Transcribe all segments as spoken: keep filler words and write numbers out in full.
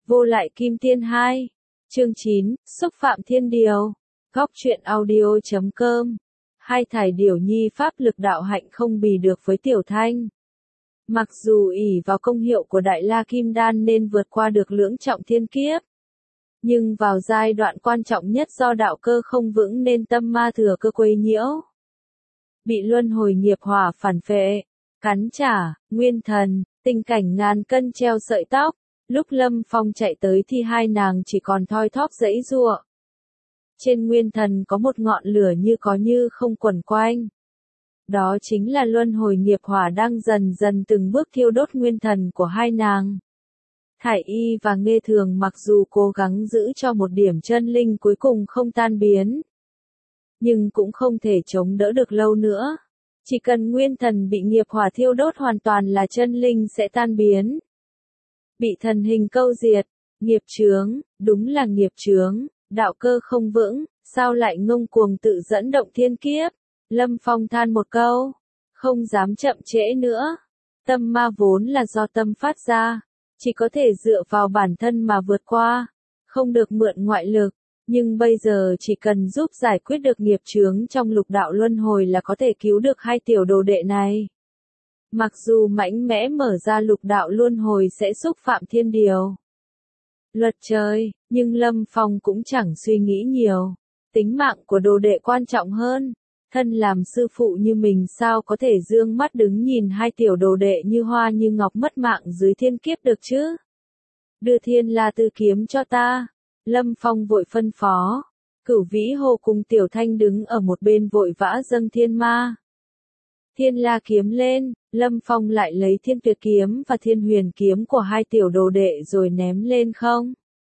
Vô lại kim tiên hai. Chương chín, xúc phạm thiên điều. Góc truyện audio chấm com. Hai thải điểu nhi pháp lực đạo hạnh không bì được với Tiểu Thanh. Mặc dù ỷ vào công hiệu của Đại La Kim Đan nên vượt qua được lưỡng trọng thiên kiếp. Nhưng vào giai đoạn quan trọng nhất do đạo cơ không vững nên tâm ma thừa cơ quấy nhiễu. Bị luân hồi nghiệp hỏa phản phệ, cắn trả, nguyên thần, tình cảnh ngàn cân treo sợi tóc. Lúc Lâm Phong chạy tới thì hai nàng chỉ còn thoi thóp giãy giụa. Trên nguyên thần có một ngọn lửa như có như không quẩn quanh. Đó chính là luân hồi nghiệp hỏa đang dần dần từng bước thiêu đốt nguyên thần của hai nàng. Thải Y và Nghê Thường mặc dù cố gắng giữ cho một điểm chân linh cuối cùng không tan biến, nhưng cũng không thể chống đỡ được lâu nữa. Chỉ cần nguyên thần bị nghiệp hỏa thiêu đốt hoàn toàn là chân linh sẽ tan biến. Bị thần hình câu diệt, nghiệp chướng, đúng là nghiệp chướng, đạo cơ không vững, sao lại ngông cuồng tự dẫn động thiên kiếp. Lâm Phong than một câu, không dám chậm trễ nữa. Tâm ma vốn là do tâm phát ra, chỉ có thể dựa vào bản thân mà vượt qua, không được mượn ngoại lực. Nhưng bây giờ chỉ cần giúp giải quyết được nghiệp chướng trong lục đạo luân hồi là có thể cứu được hai tiểu đồ đệ này. Mặc dù mạnh mẽ mở ra lục đạo luân hồi sẽ xúc phạm thiên điều, luật trời, nhưng Lâm Phong cũng chẳng suy nghĩ nhiều. Tính mạng của đồ đệ quan trọng hơn. Thân làm sư phụ như mình sao có thể dương mắt đứng nhìn hai tiểu đồ đệ như hoa như ngọc mất mạng dưới thiên kiếp được chứ? Đưa Thiên La Tư kiếm cho ta. Lâm Phong vội phân phó. Cửu Vĩ Hồ cùng Tiểu Thanh đứng ở một bên vội vã dâng thiên ma. Thiên La kiếm lên, Lâm Phong lại lấy Thiên Tuyệt kiếm và Thiên Huyền kiếm của hai tiểu đồ đệ rồi ném lên không.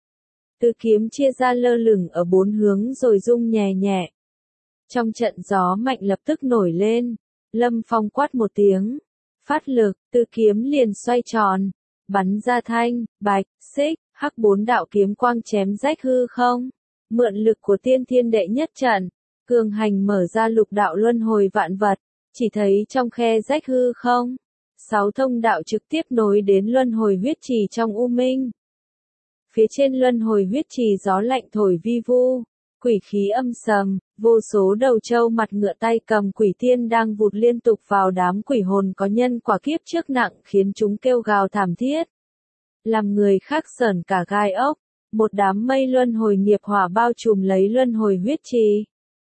Tư kiếm chia ra lơ lửng ở bốn hướng rồi rung nhẹ nhẹ. Trong trận gió mạnh lập tức nổi lên, Lâm Phong quát một tiếng, phát lực, tư kiếm liền xoay tròn, bắn ra thanh, bạch, xích, hắc bốn đạo kiếm quang chém rách hư không. Mượn lực của tiên thiên đệ nhất trận, cường hành mở ra lục đạo luân hồi vạn vật, chỉ thấy trong khe rách hư không, sáu thông đạo trực tiếp nối đến luân hồi huyết trì trong u minh. Phía trên luân hồi huyết trì gió lạnh thổi vi vu, quỷ khí âm sầm, vô số đầu trâu mặt ngựa tay cầm quỷ tiên đang vụt liên tục vào đám quỷ hồn có nhân quả kiếp trước nặng khiến chúng kêu gào thảm thiết. Làm người khác sởn cả gai ốc, một đám mây luân hồi nghiệp hỏa bao trùm lấy luân hồi huyết trì.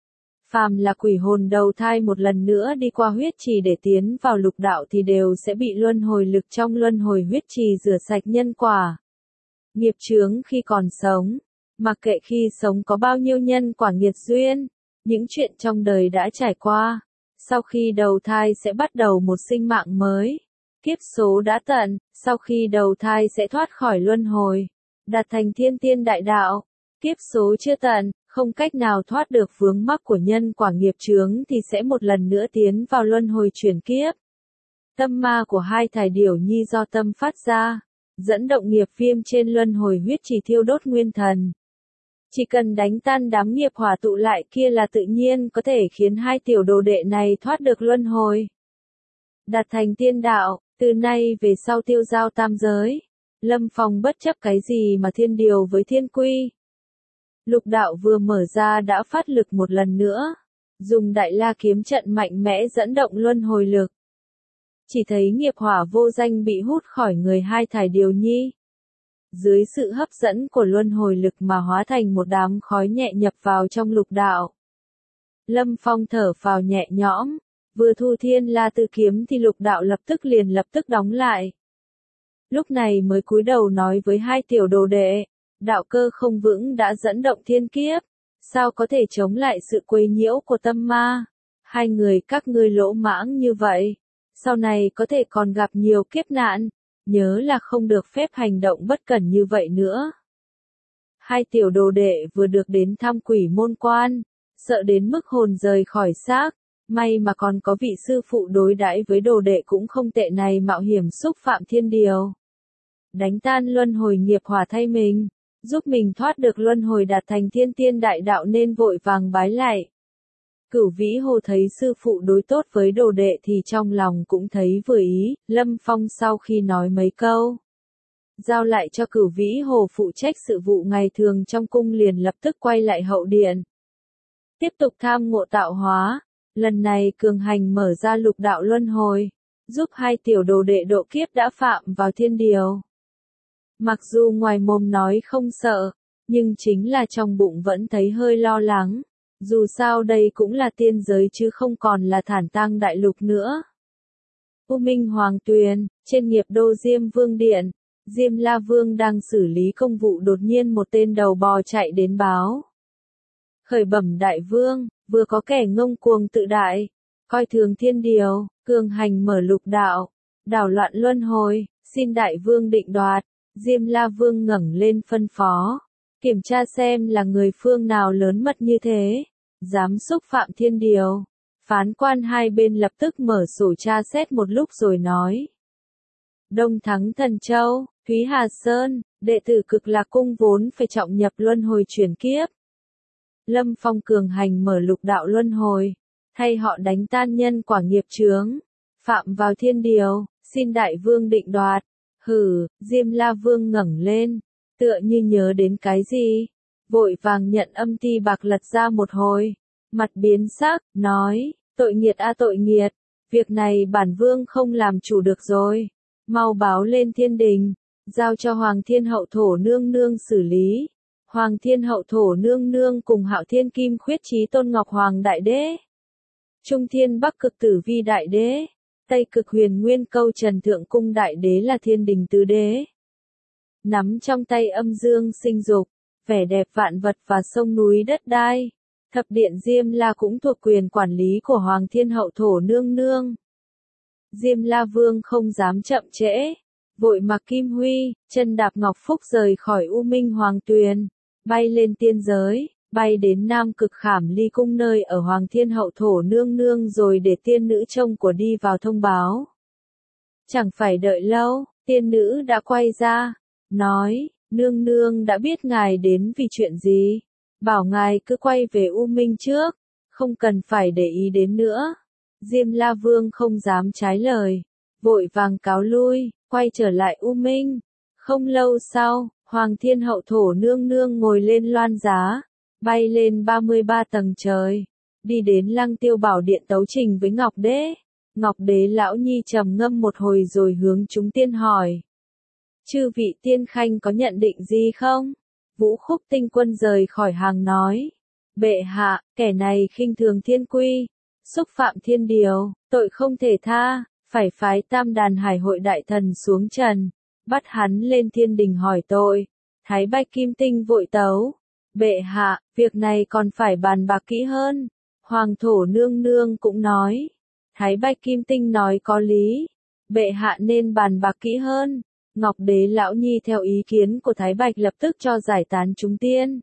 Phàm là quỷ hồn đầu thai một lần nữa đi qua huyết trì để tiến vào lục đạo thì đều sẽ bị luân hồi lực trong luân hồi huyết trì rửa sạch nhân quả. Nghiệp chướng khi còn sống. Mặc kệ khi sống có bao nhiêu nhân quả nghiệt duyên, những chuyện trong đời đã trải qua, sau khi đầu thai sẽ bắt đầu một sinh mạng mới. Kiếp số đã tận, sau khi đầu thai sẽ thoát khỏi luân hồi, đạt thành thiên tiên đại đạo. Kiếp số chưa tận, không cách nào thoát được vướng mắc của nhân quả nghiệp chướng thì sẽ một lần nữa tiến vào luân hồi chuyển kiếp. Tâm ma của hai thải điểu nhi do tâm phát ra, dẫn động nghiệp viêm trên luân hồi huyết trì thiêu đốt nguyên thần. Chỉ cần đánh tan đám nghiệp hỏa tụ lại kia là tự nhiên có thể khiến hai tiểu đồ đệ này thoát được luân hồi. Đạt thành tiên đạo, từ nay về sau tiêu giao tam giới. Lâm Phong bất chấp cái gì mà thiên điều với thiên quy. Lục đạo vừa mở ra đã phát lực một lần nữa. Dùng Đại La kiếm trận mạnh mẽ dẫn động luân hồi lực. Chỉ thấy nghiệp hỏa vô danh bị hút khỏi người hai thải điểu nhi. Dưới sự hấp dẫn của luân hồi lực mà hóa thành một đám khói nhẹ nhập vào trong lục đạo. Lâm Phong thở phào nhẹ nhõm, vừa thu Thiên La Tư kiếm thì lục đạo lập tức liền lập tức đóng lại. Lúc này mới cúi đầu nói với hai tiểu đồ đệ, đạo cơ không vững đã dẫn động thiên kiếp, sao có thể chống lại sự quấy nhiễu của tâm ma. Hai người các ngươi lỗ mãng như vậy, sau này có thể còn gặp nhiều kiếp nạn. Nhớ là không được phép hành động bất cẩn như vậy nữa. Hai tiểu đồ đệ vừa được đến thăm quỷ môn quan, sợ đến mức hồn rời khỏi xác, may mà còn có vị sư phụ đối đãi với đồ đệ cũng không tệ này mạo hiểm xúc phạm thiên điều. Đánh tan luân hồi nghiệp hỏa thay mình, giúp mình thoát được luân hồi đạt thành thiên tiên đại đạo nên vội vàng bái lại. Cửu Vĩ Hồ thấy sư phụ đối tốt với đồ đệ thì trong lòng cũng thấy vừa ý. Lâm Phong sau khi nói mấy câu giao lại cho Cửu Vĩ Hồ phụ trách sự vụ ngày thường trong cung, liền lập tức quay lại hậu điện. Tiếp tục tham ngộ tạo hóa, lần này cường hành mở ra lục đạo luân hồi, giúp hai tiểu đồ đệ độ kiếp đã phạm vào thiên điều. Mặc dù ngoài mồm nói không sợ, nhưng chính là trong bụng vẫn thấy hơi lo lắng, dù sao đây cũng là tiên giới chứ không còn là Thản Tang đại lục nữa. U Minh Hoàng Tuyền, trên nghiệp đô Diêm Vương Điện, Diêm La Vương đang xử lý công vụ, đột nhiên một tên đầu bò chạy đến báo. Khởi bẩm đại vương, vừa có kẻ ngông cuồng tự đại, coi thường thiên điều, cường hành mở lục đạo, đảo loạn luân hồi, xin đại vương định đoạt. Diêm La Vương ngẩng lên phân phó, kiểm tra xem là người phương nào lớn mật như thế, dám xúc phạm thiên điều. Phán quan hai bên lập tức mở sổ tra xét một lúc rồi nói. Đông Thắng Thần Châu, Thúy Hà Sơn, đệ tử Cực Lạc Cung vốn phải trọng nhập luân hồi chuyển kiếp. Lâm Phong cường hành mở lục đạo luân hồi, thay họ đánh tan nhân quả nghiệp chướng, phạm vào thiên điều, xin đại vương định đoạt. Hừ, Diêm La Vương ngẩng lên, tựa như nhớ đến cái gì, vội vàng nhận âm ti bạc lật ra một hồi, mặt biến sắc, nói, tội nghiệt a tội nghiệt, việc này bản vương không làm chủ được rồi, mau báo lên thiên đình, giao cho Hoàng Thiên Hậu Thổ Nương Nương xử lý. Hoàng Thiên Hậu Thổ Nương Nương cùng Hạo Thiên Kim Khuyết Chí Tôn Ngọc Hoàng Đại Đế, Trung Thiên Bắc Cực Tử Vi Đại Đế, Tây Cực Huyền Nguyên Câu Trần Thượng Cung Đại Đế là Thiên Đình Tứ Đế. Nắm trong tay âm dương sinh dục, vẻ đẹp vạn vật và sông núi đất đai. Thập điện Diêm La cũng thuộc quyền quản lý của Hoàng Thiên Hậu Thổ Nương Nương. Diêm La Vương không dám chậm trễ, vội mặc kim huy, chân đạp ngọc phúc rời khỏi U Minh Hoàng Tuyền, bay lên tiên giới, bay đến Nam Cực Khảm Ly Cung nơi ở Hoàng Thiên Hậu Thổ Nương Nương, rồi để tiên nữ trông của đi vào thông báo. Chẳng phải đợi lâu, tiên nữ đã quay ra, nói, nương nương đã biết ngài đến vì chuyện gì, bảo ngài cứ quay về U Minh trước, không cần phải để ý đến nữa. Diêm La Vương không dám trái lời, vội vàng cáo lui, quay trở lại U Minh. Không lâu sau, Hoàng Thiên Hậu Thổ Nương Nương ngồi lên loan giá, bay lên ba mươi ba tầng trời, đi đến Lăng Tiêu Bảo Điện tấu trình với Ngọc Đế. Ngọc Đế lão nhi trầm ngâm một hồi rồi hướng chúng tiên hỏi. Chư vị tiên khanh có nhận định gì không? Vũ Khúc Tinh Quân rời khỏi hàng nói. Bệ hạ, kẻ này khinh thường thiên quy, xúc phạm thiên điều, tội không thể tha, phải phái Tam Đàn Hải Hội đại thần xuống trần, bắt hắn lên thiên đình hỏi tội. Thái Bạch Kim Tinh vội tấu. Bệ hạ, việc này còn phải bàn bạc kỹ hơn. Hoàng Thổ Nương Nương cũng nói. Thái Bạch Kim Tinh nói có lý. Bệ hạ nên bàn bạc kỹ hơn. Ngọc Đế lão nhi theo ý kiến của Thái Bạch lập tức cho giải tán chúng tiên.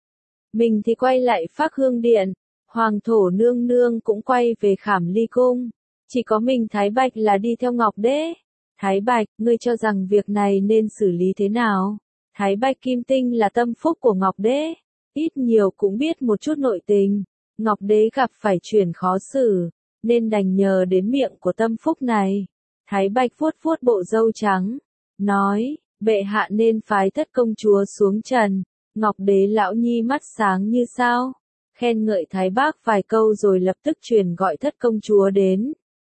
Mình thì quay lại Phác Hương Điện. Hoàng Thổ Nương Nương cũng quay về Khảm Ly Cung. Chỉ có mình Thái Bạch là đi theo Ngọc Đế. Thái Bạch, ngươi cho rằng việc này nên xử lý thế nào? Thái Bạch Kim Tinh là tâm phúc của Ngọc Đế, ít nhiều cũng biết một chút nội tình. Ngọc Đế gặp phải chuyện khó xử, nên đành nhờ đến miệng của tâm phúc này. Thái Bạch vuốt vuốt bộ râu trắng, nói, bệ hạ nên phái Thất công chúa xuống trần. Ngọc Đế lão nhi mắt sáng như sao, khen ngợi Thái Bác vài câu rồi lập tức truyền gọi Thất công chúa đến.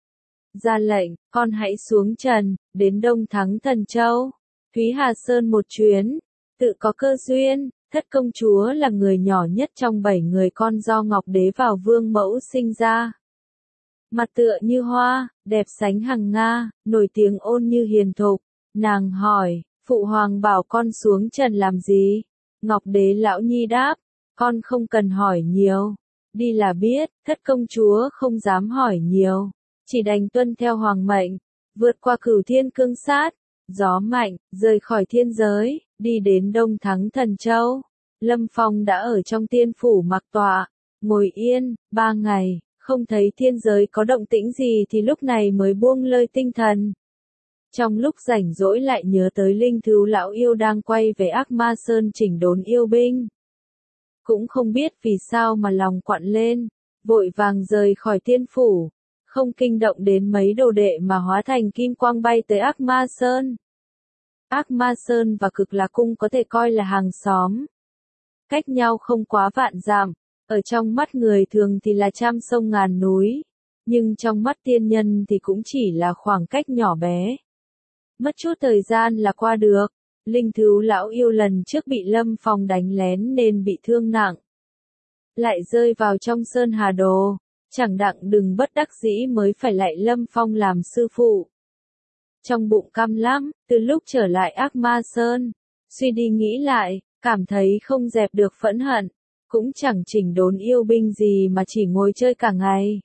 Ra lệnh, con hãy xuống trần, đến Đông Thắng Thần Châu, Thúy Hà Sơn một chuyến. Tự có cơ duyên, Thất công chúa là người nhỏ nhất trong bảy người con do Ngọc Đế vào vương mẫu sinh ra. Mặt tựa như hoa, đẹp sánh hằng nga, nổi tiếng ôn như hiền thục. Nàng hỏi, phụ hoàng bảo con xuống trần làm gì? Ngọc Đế lão nhi đáp, con không cần hỏi nhiều, đi là biết. Thất công chúa không dám hỏi nhiều, chỉ đành tuân theo hoàng mệnh, vượt qua Cửu Thiên Cương Sát, gió mạnh, rời khỏi thiên giới, đi đến Đông Thắng Thần Châu. Lâm Phong đã ở trong tiên phủ mặc tọa, ngồi yên, ba ngày, không thấy thiên giới có động tĩnh gì thì lúc này mới buông lơi tinh thần. Trong lúc rảnh rỗi lại nhớ tới linh thú lão yêu đang quay về Ác Ma Sơn chỉnh đốn yêu binh. Cũng không biết vì sao mà lòng quặn lên, vội vàng rời khỏi tiên phủ, không kinh động đến mấy đồ đệ mà hóa thành kim quang bay tới Ác Ma Sơn. Ác Ma Sơn và Cực Lạc Cung có thể coi là hàng xóm. Cách nhau không quá vạn dặm, ở trong mắt người thường thì là trăm sông ngàn núi, nhưng trong mắt tiên nhân thì cũng chỉ là khoảng cách nhỏ bé. Mất chút thời gian là qua được. Linh thú lão yêu lần trước bị Lâm Phong đánh lén nên bị thương nặng. Lại rơi vào trong Sơn Hà Đồ, chẳng đặng đừng bất đắc dĩ mới phải lại Lâm Phong làm sư phụ. Trong bụng căm lắm, từ lúc trở lại Ác Ma Sơn, suy đi nghĩ lại, cảm thấy không dẹp được phẫn hận, cũng chẳng chỉnh đốn yêu binh gì mà chỉ ngồi chơi cả ngày.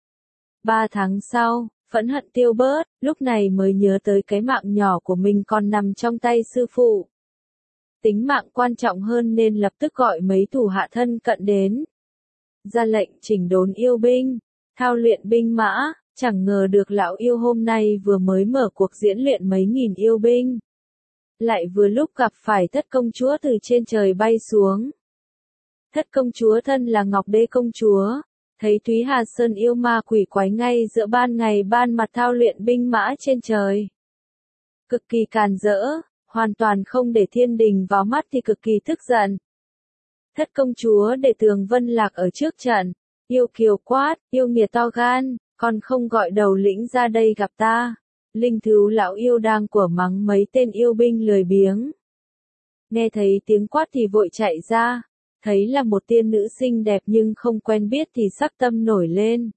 Ba tháng sau, phẫn hận tiêu bớt, lúc này mới nhớ tới cái mạng nhỏ của mình còn nằm trong tay sư phụ. Tính mạng quan trọng hơn nên lập tức gọi mấy thủ hạ thân cận đến. Ra lệnh chỉnh đốn yêu binh, thao luyện binh mã, chẳng ngờ được lão yêu hôm nay vừa mới mở cuộc diễn luyện mấy nghìn yêu binh. Lại vừa lúc gặp phải Thất công chúa từ trên trời bay xuống. Thất công chúa thân là Ngọc Đế công chúa, thấy Thúy Hà Sơn yêu ma quỷ quái ngay giữa ban ngày ban mặt thao luyện binh mã trên trời. Cực kỳ càn rỡ, hoàn toàn không để thiên đình vào mắt thì cực kỳ tức giận. Thất công chúa để Tường Vân Lạc ở trước trận, yêu kiều quát, yêu nghiệt to gan, còn không gọi đầu lĩnh ra đây gặp ta. Linh thú lão yêu đang của mắng mấy tên yêu binh lười biếng. Nghe thấy tiếng quát thì vội chạy ra, thấy là một tiên nữ xinh đẹp nhưng không quen biết thì sắc tâm nổi lên.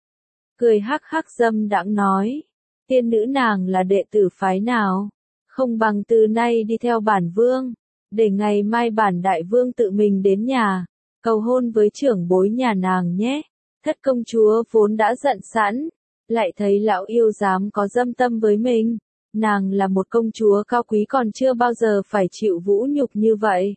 Cười hắc hắc dâm đãng nói, tiên nữ nàng là đệ tử phái nào? Không bằng từ nay đi theo bản vương, để ngày mai bản đại vương tự mình đến nhà, cầu hôn với trưởng bối nhà nàng nhé. Thất công chúa vốn đã giận sẵn, lại thấy lão yêu dám có dâm tâm với mình. Nàng là một công chúa cao quý còn chưa bao giờ phải chịu vũ nhục như vậy.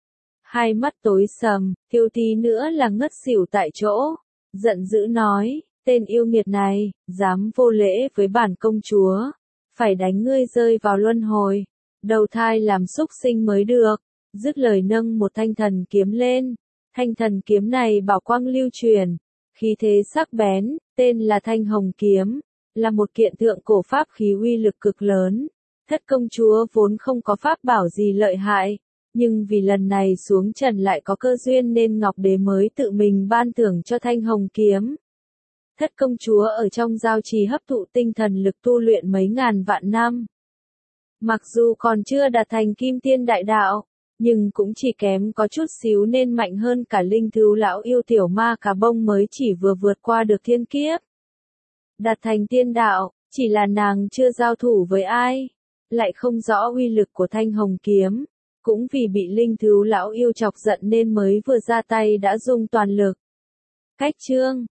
Hai mắt tối sầm, thiếu tí nữa là ngất xỉu tại chỗ. Giận dữ nói, tên yêu nghiệt này, dám vô lễ với bản công chúa. Phải đánh ngươi rơi vào luân hồi. Đầu thai làm súc sinh mới được. Dứt lời nâng một thanh thần kiếm lên. Thanh thần kiếm này bảo quang lưu truyền. Khí thế sắc bén, tên là Thanh Hồng Kiếm, là một kiện thượng cổ pháp khí uy lực cực lớn. Thất công chúa vốn không có pháp bảo gì lợi hại, nhưng vì lần này xuống trần lại có cơ duyên nên Ngọc Đế mới tự mình ban thưởng cho Thanh Hồng Kiếm. Thất công chúa ở trong giao trì hấp thụ tinh thần lực tu luyện mấy ngàn vạn năm. Mặc dù còn chưa đạt thành kim tiên đại đạo, nhưng cũng chỉ kém có chút xíu nên mạnh hơn cả linh thú lão yêu tiểu ma cà bông mới chỉ vừa vượt qua được thiên kiếp. Đạt thành tiên đạo, chỉ là nàng chưa giao thủ với ai, lại không rõ uy lực của Thanh Hồng Kiếm, cũng vì bị linh thú lão yêu chọc giận nên mới vừa ra tay đã dùng toàn lực. Cách chương